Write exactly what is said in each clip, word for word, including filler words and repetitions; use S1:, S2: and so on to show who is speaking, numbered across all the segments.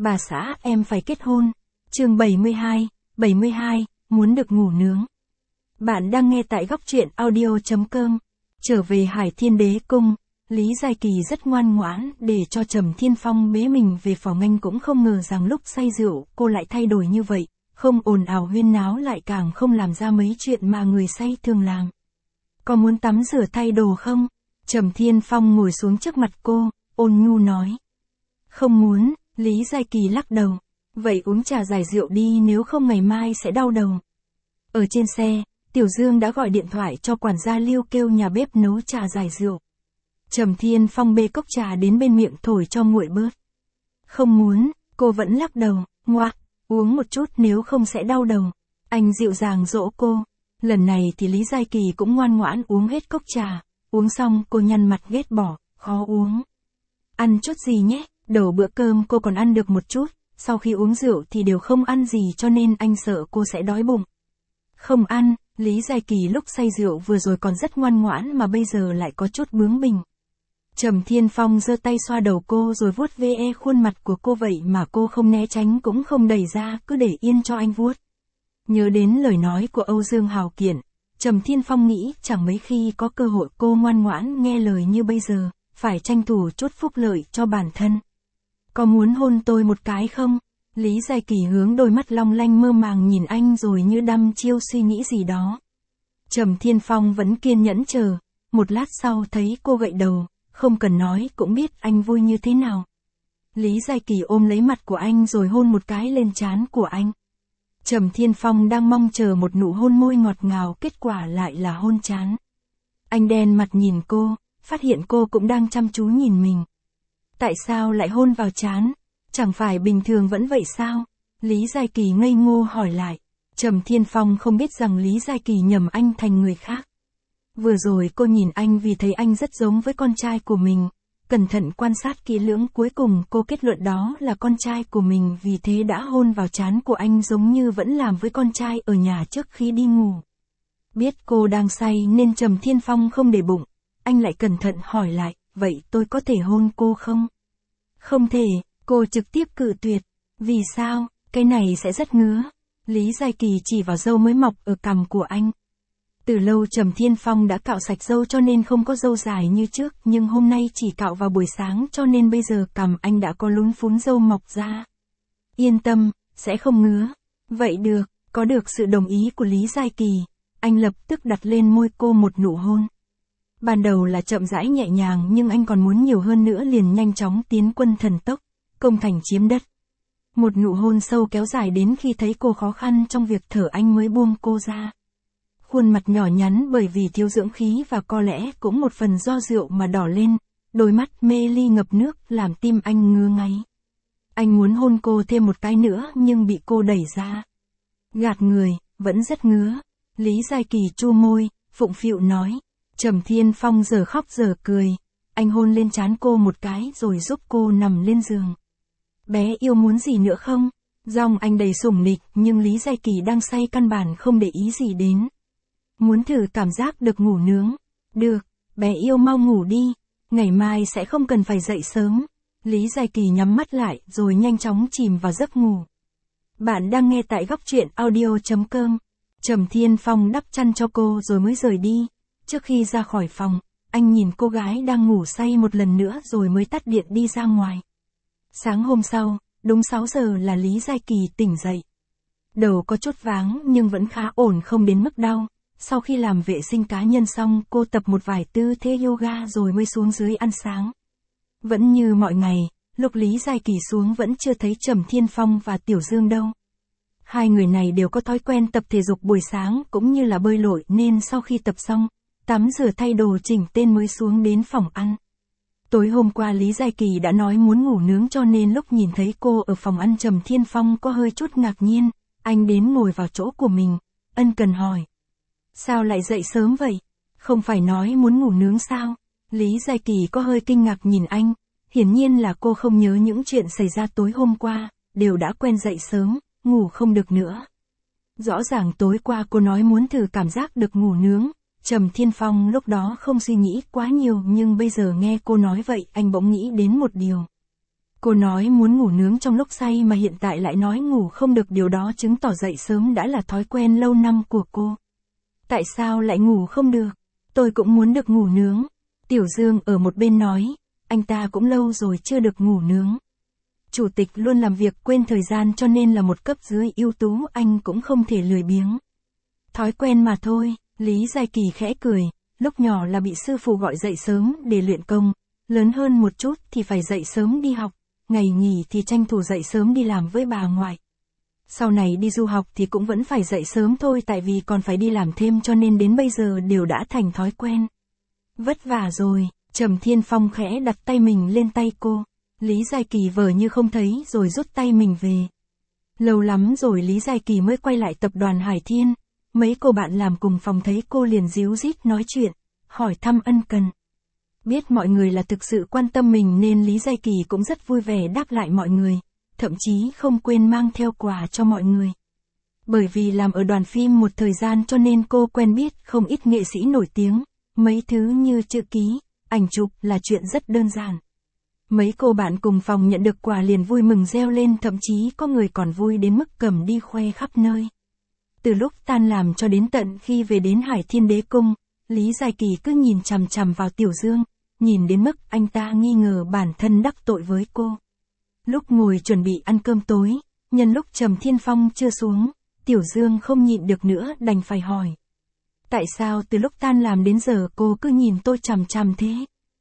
S1: Bà xã em phải kết hôn. Chương bảy mươi hai, bảy mươi hai, muốn được ngủ nướng. Bạn đang nghe tại góc truyện audio chấm com. Trở về Hải Thiên Đế Cung, Lý Giai Kỳ rất ngoan ngoãn để cho Trầm Thiên Phong bế mình về phòng. Anh cũng không ngờ rằng lúc say rượu cô lại thay đổi như vậy, không ồn ào huyên náo, lại càng không làm ra mấy chuyện mà người say thường làm. Có muốn tắm rửa thay đồ không? Trầm Thiên Phong ngồi xuống trước mặt cô, ôn nhu nói. Không muốn. Lý Giai Kỳ lắc đầu. Vậy uống trà giải rượu đi, nếu không ngày mai sẽ đau đầu. Ở trên xe, Tiểu Dương đã gọi điện thoại cho quản gia Lưu kêu nhà bếp nấu trà giải rượu. Trầm Thiên Phong bê cốc trà đến bên miệng thổi cho nguội bớt. Không muốn, cô vẫn lắc đầu. Ngoạc, uống một chút nếu không sẽ đau đầu. Anh dịu dàng dỗ cô. Lần này thì Lý Giai Kỳ cũng ngoan ngoãn uống hết cốc trà. Uống xong cô nhăn mặt ghét bỏ, khó uống. Ăn chút gì nhé. Đầu bữa cơm cô còn ăn được một chút, sau khi uống rượu thì đều không ăn gì, cho nên anh sợ cô sẽ đói bụng. Không ăn. Lý Giai Kỳ lúc say rượu vừa rồi còn rất ngoan ngoãn mà bây giờ lại có chút bướng bỉnh. Trầm Thiên Phong giơ tay xoa đầu cô rồi vuốt ve khuôn mặt của cô, vậy mà cô không né tránh cũng không đẩy ra, cứ để yên cho anh vuốt. Nhớ đến lời nói của Âu Dương Hào Kiển, Trầm Thiên Phong nghĩ chẳng mấy khi có cơ hội cô ngoan ngoãn nghe lời như bây giờ, phải tranh thủ chút phúc lợi cho bản thân. Có muốn hôn tôi một cái không? Lý Giai Kỳ hướng đôi mắt long lanh mơ màng nhìn anh rồi như đăm chiêu suy nghĩ gì đó. Trầm Thiên Phong vẫn kiên nhẫn chờ, một lát sau thấy cô gậy đầu, không cần nói cũng biết anh vui như thế nào. Lý Giai Kỳ ôm lấy mặt của anh rồi hôn một cái lên trán của anh. Trầm Thiên Phong đang mong chờ một nụ hôn môi ngọt ngào, kết quả lại là hôn trán. Anh đen mặt nhìn cô, phát hiện cô cũng đang chăm chú nhìn mình. Tại sao lại hôn vào trán? Chẳng phải bình thường vẫn vậy sao? Lý Giai Kỳ ngây ngô hỏi lại. Trầm Thiên Phong không biết rằng Lý Giai Kỳ nhầm anh thành người khác. Vừa rồi cô nhìn anh vì thấy anh rất giống với con trai của mình. Cẩn thận quan sát kỹ lưỡng, cuối cùng cô kết luận đó là con trai của mình, vì thế đã hôn vào trán của anh giống như vẫn làm với con trai ở nhà trước khi đi ngủ. Biết cô đang say nên Trầm Thiên Phong không để bụng. Anh lại cẩn thận hỏi lại. Vậy tôi có thể hôn cô không? Không thể, cô trực tiếp cự tuyệt. Vì sao? Cái này sẽ rất ngứa. Lý Giai Kỳ chỉ vào râu mới mọc ở cằm của anh. Từ lâu Trầm Thiên Phong đã cạo sạch râu cho nên không có râu dài như trước, nhưng hôm nay chỉ cạo vào buổi sáng cho nên bây giờ cằm anh đã có lún phún râu mọc ra. Yên tâm, sẽ không ngứa. Vậy được, có được sự đồng ý của Lý Giai Kỳ, anh lập tức đặt lên môi cô một nụ hôn. Ban đầu là chậm rãi nhẹ nhàng nhưng anh còn muốn nhiều hơn nữa, liền nhanh chóng tiến quân thần tốc, công thành chiếm đất. Một nụ hôn sâu kéo dài đến khi thấy cô khó khăn trong việc thở anh mới buông cô ra. Khuôn mặt nhỏ nhắn bởi vì thiếu dưỡng khí và có lẽ cũng một phần do rượu mà đỏ lên, đôi mắt mê ly ngập nước làm tim anh ngứa ngáy. Anh muốn hôn cô thêm một cái nữa nhưng bị cô đẩy ra. Gạt người, vẫn rất ngứa. Lý Giai Kỳ chu môi, phụng phịu nói. Trầm Thiên Phong giờ khóc giờ cười. Anh hôn lên trán cô một cái rồi giúp cô nằm lên giường. Bé yêu muốn gì nữa không? Giọng anh đầy sủng nịch nhưng Lý Giai Kỳ đang say căn bản không để ý gì đến. Muốn thử cảm giác được ngủ nướng. Được, bé yêu mau ngủ đi. Ngày mai sẽ không cần phải dậy sớm. Lý Giai Kỳ nhắm mắt lại rồi nhanh chóng chìm vào giấc ngủ. Bạn đang nghe tại góc truyện audio chấm com. Trầm Thiên Phong đắp chăn cho cô rồi mới rời đi. Trước khi ra khỏi phòng, anh nhìn cô gái đang ngủ say một lần nữa rồi mới tắt điện đi ra ngoài. Sáng hôm sau, đúng sáu giờ là Lý Giai Kỳ tỉnh dậy. Đầu có chút váng nhưng vẫn khá ổn, không đến mức đau. Sau khi làm vệ sinh cá nhân xong, cô tập một vài tư thế yoga rồi mới xuống dưới ăn sáng. Vẫn như mọi ngày, lúc Lý Giai Kỳ xuống vẫn chưa thấy Trầm Thiên Phong và Tiểu Dương đâu. Hai người này đều có thói quen tập thể dục buổi sáng cũng như là bơi lội, nên sau khi tập xong, tắm rửa thay đồ chỉnh tên mới xuống đến phòng ăn. Tối hôm qua Lý Giai Kỳ đã nói muốn ngủ nướng cho nên lúc nhìn thấy cô ở phòng ăn Trầm Thiên Phong có hơi chút ngạc nhiên. Anh đến ngồi vào chỗ của mình, ân cần hỏi. Sao lại dậy sớm vậy? Không phải nói muốn ngủ nướng sao? Lý Giai Kỳ có hơi kinh ngạc nhìn anh. Hiển nhiên là cô không nhớ những chuyện xảy ra tối hôm qua, đều đã quen dậy sớm, ngủ không được nữa. Rõ ràng tối qua cô nói muốn thử cảm giác được ngủ nướng. Trầm Thiên Phong lúc đó không suy nghĩ quá nhiều nhưng bây giờ nghe cô nói vậy anh bỗng nghĩ đến một điều. Cô nói muốn ngủ nướng trong lúc say mà hiện tại lại nói ngủ không được, điều đó chứng tỏ dậy sớm đã là thói quen lâu năm của cô. Tại sao lại ngủ không được? Tôi cũng muốn được ngủ nướng. Tiểu Dương ở một bên nói, anh ta cũng lâu rồi chưa được ngủ nướng. Chủ tịch luôn làm việc quên thời gian cho nên là một cấp dưới ưu tú, anh cũng không thể lười biếng. Thói quen mà thôi, Lý Giai Kỳ khẽ cười, lúc nhỏ là bị sư phụ gọi dậy sớm để luyện công, lớn hơn một chút thì phải dậy sớm đi học, ngày nghỉ thì tranh thủ dậy sớm đi làm với bà ngoại. Sau này đi du học thì cũng vẫn phải dậy sớm thôi, tại vì còn phải đi làm thêm cho nên đến bây giờ đều đã thành thói quen. Vất vả rồi, Trầm Thiên Phong khẽ đặt tay mình lên tay cô. Lý Giai Kỳ vờ như không thấy rồi rút tay mình về. Lâu lắm rồi Lý Giai Kỳ mới quay lại tập đoàn Hải Thiên. Mấy cô bạn làm cùng phòng thấy cô liền díu dít nói chuyện, hỏi thăm ân cần. Biết mọi người là thực sự quan tâm mình nên Lý Giai Kỳ cũng rất vui vẻ đáp lại mọi người, thậm chí không quên mang theo quà cho mọi người. Bởi vì làm ở đoàn phim một thời gian cho nên cô quen biết không ít nghệ sĩ nổi tiếng, mấy thứ như chữ ký, ảnh chụp là chuyện rất đơn giản. Mấy cô bạn cùng phòng nhận được quà liền vui mừng reo lên, thậm chí có người còn vui đến mức cầm đi khoe khắp nơi. Từ lúc tan làm cho đến tận khi về đến Hải Thiên Đế Cung, Lý Giai Kỳ cứ nhìn chằm chằm vào Tiểu Dương, nhìn đến mức anh ta nghi ngờ bản thân đắc tội với cô. Lúc ngồi chuẩn bị ăn cơm tối, nhân lúc Trầm Thiên Phong chưa xuống, Tiểu Dương không nhịn được nữa đành phải hỏi. Tại sao từ lúc tan làm đến giờ cô cứ nhìn tôi chằm chằm thế?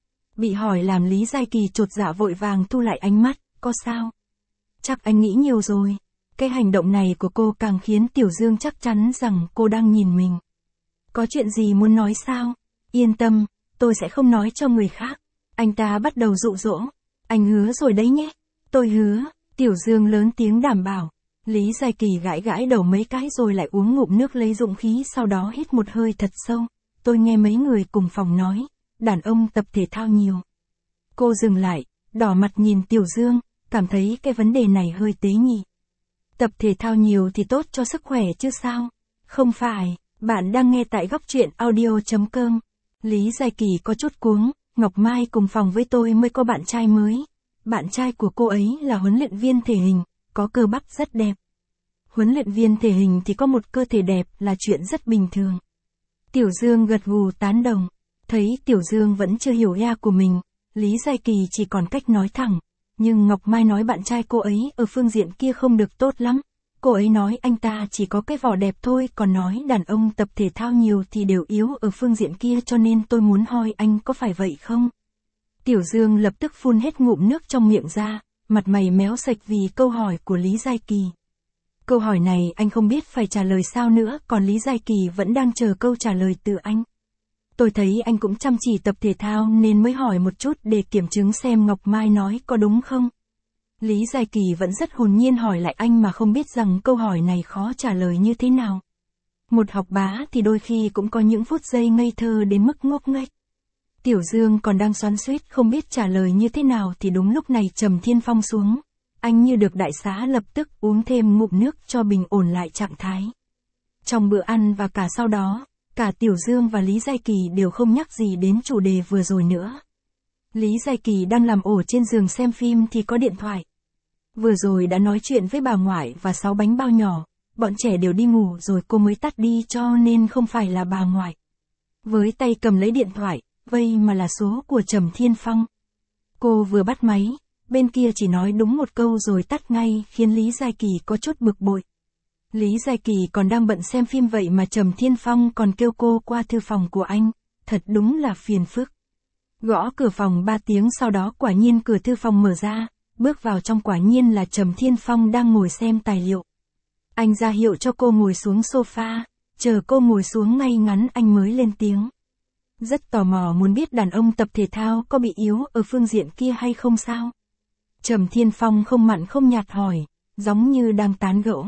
S1: Bị hỏi làm Lý Giai Kỳ chột dạ vội vàng thu lại ánh mắt, có sao? Chắc anh nghĩ nhiều rồi. Cái hành động này của cô càng khiến Tiểu Dương chắc chắn rằng cô đang nhìn mình. Có chuyện gì muốn nói sao? Yên tâm, tôi sẽ không nói cho người khác. Anh ta bắt đầu dụ dỗ. Anh hứa rồi đấy nhé. Tôi hứa, Tiểu Dương lớn tiếng đảm bảo. Lý Giai Kỳ gãi gãi đầu mấy cái rồi lại uống ngụm nước lấy dũng khí, sau đó hít một hơi thật sâu. Tôi nghe mấy người cùng phòng nói, đàn ông tập thể thao nhiều. Cô dừng lại, đỏ mặt nhìn Tiểu Dương, cảm thấy cái vấn đề này hơi tế nhị. Tập thể thao nhiều thì tốt cho sức khỏe chứ sao? Không phải, bạn đang nghe tại góc truyện audio chấm com. Lý Giai Kỳ có chút cuống, Ngọc Mai cùng phòng với tôi mới có bạn trai mới. Bạn trai của cô ấy là huấn luyện viên thể hình, có cơ bắp rất đẹp. Huấn luyện viên thể hình thì có một cơ thể đẹp là chuyện rất bình thường. Tiểu Dương gật gù tán đồng. Thấy Tiểu Dương vẫn chưa hiểu ra của mình, Lý Giai Kỳ chỉ còn cách nói thẳng. Nhưng Ngọc Mai nói bạn trai cô ấy ở phương diện kia không được tốt lắm. Cô ấy nói anh ta chỉ có cái vỏ đẹp thôi, còn nói đàn ông tập thể thao nhiều thì đều yếu ở phương diện kia, cho nên tôi muốn hỏi anh có phải vậy không? Tiểu Dương lập tức phun hết ngụm nước trong miệng ra, mặt mày méo sạch vì câu hỏi của Lý Giai Kỳ. Câu hỏi này anh không biết phải trả lời sao nữa, còn Lý Giai Kỳ vẫn đang chờ câu trả lời từ anh. Tôi thấy anh cũng chăm chỉ tập thể thao nên mới hỏi một chút để kiểm chứng xem Ngọc Mai nói có đúng không. Lý Giai Kỳ vẫn rất hồn nhiên hỏi lại anh mà không biết rằng câu hỏi này khó trả lời như thế nào. Một học bá thì đôi khi cũng có những phút giây ngây thơ đến mức ngốc nghếch. Tiểu Dương còn đang xoắn xuýt không biết trả lời như thế nào thì đúng lúc này Trầm Thiên Phong xuống. Anh như được đại xá lập tức uống thêm ngụm nước cho bình ổn lại trạng thái. Trong bữa ăn và cả sau đó, cả Tiểu Dương và Lý Giai Kỳ đều không nhắc gì đến chủ đề vừa rồi nữa. Lý Giai Kỳ đang làm ổ trên giường xem phim thì có điện thoại. Vừa rồi đã nói chuyện với bà ngoại và sáu bánh bao nhỏ, bọn trẻ đều đi ngủ rồi cô mới tắt đi cho nên không phải là bà ngoại. Với tay cầm lấy điện thoại, vây mà là số của Trầm Thiên Phong. Cô vừa bắt máy, bên kia chỉ nói đúng một câu rồi tắt ngay khiến Lý Giai Kỳ có chút bực bội. Lý Giai Kỳ còn đang bận xem phim vậy mà Trầm Thiên Phong còn kêu cô qua thư phòng của anh, thật đúng là phiền phức. Gõ cửa phòng ba tiếng sau đó quả nhiên cửa thư phòng mở ra, bước vào trong quả nhiên là Trầm Thiên Phong đang ngồi xem tài liệu. Anh ra hiệu cho cô ngồi xuống sofa, chờ cô ngồi xuống ngay ngắn anh mới lên tiếng. Rất tò mò muốn biết đàn ông tập thể thao có bị yếu ở phương diện kia hay không sao? Trầm Thiên Phong không mặn không nhạt hỏi, giống như đang tán gẫu.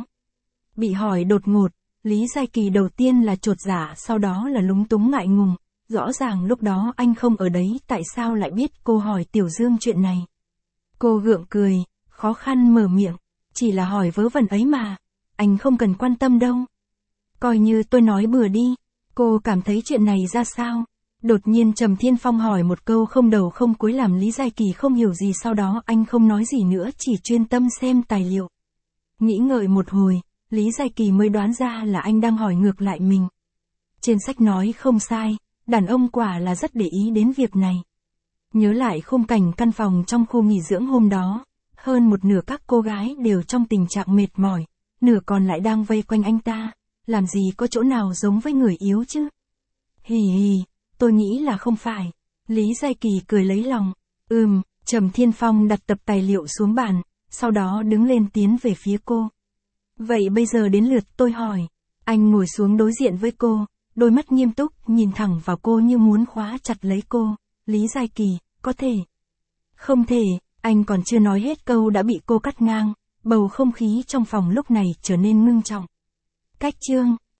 S1: Bị hỏi đột ngột, Lý Giai Kỳ đầu tiên là chột dạ, sau đó là lúng túng ngại ngùng. Rõ ràng lúc đó anh không ở đấy, tại sao lại biết cô hỏi Tiểu Dương chuyện này? Cô gượng cười, khó khăn mở miệng, chỉ là hỏi vớ vẩn ấy mà, anh không cần quan tâm đâu. Coi như tôi nói bừa đi, cô cảm thấy chuyện này ra sao? Đột nhiên Trầm Thiên Phong hỏi một câu không đầu không cuối làm Lý Giai Kỳ không hiểu gì, sau đó anh không nói gì nữa, chỉ chuyên tâm xem tài liệu. Nghĩ ngợi một hồi, Lý Giai Kỳ mới đoán ra là anh đang hỏi ngược lại mình. Trên sách nói không sai, đàn ông quả là rất để ý đến việc này. Nhớ lại khung cảnh căn phòng trong khu nghỉ dưỡng hôm đó, hơn một nửa các cô gái đều trong tình trạng mệt mỏi, nửa còn lại đang vây quanh anh ta, làm gì có chỗ nào giống với người yếu chứ. Hì hì, tôi nghĩ là không phải. Lý Giai Kỳ cười lấy lòng. Ừm, Trầm Thiên Phong đặt tập tài liệu xuống bàn, sau đó đứng lên tiến về phía cô. Vậy bây giờ đến lượt tôi hỏi. Anh ngồi xuống đối diện với cô, đôi mắt nghiêm túc nhìn thẳng vào cô như muốn khóa chặt lấy cô. Lý Giai Kỳ, có thể. Không thể, anh còn chưa nói hết câu đã bị cô cắt ngang, bầu không khí trong phòng lúc này trở nên ngưng trọng. Cách chương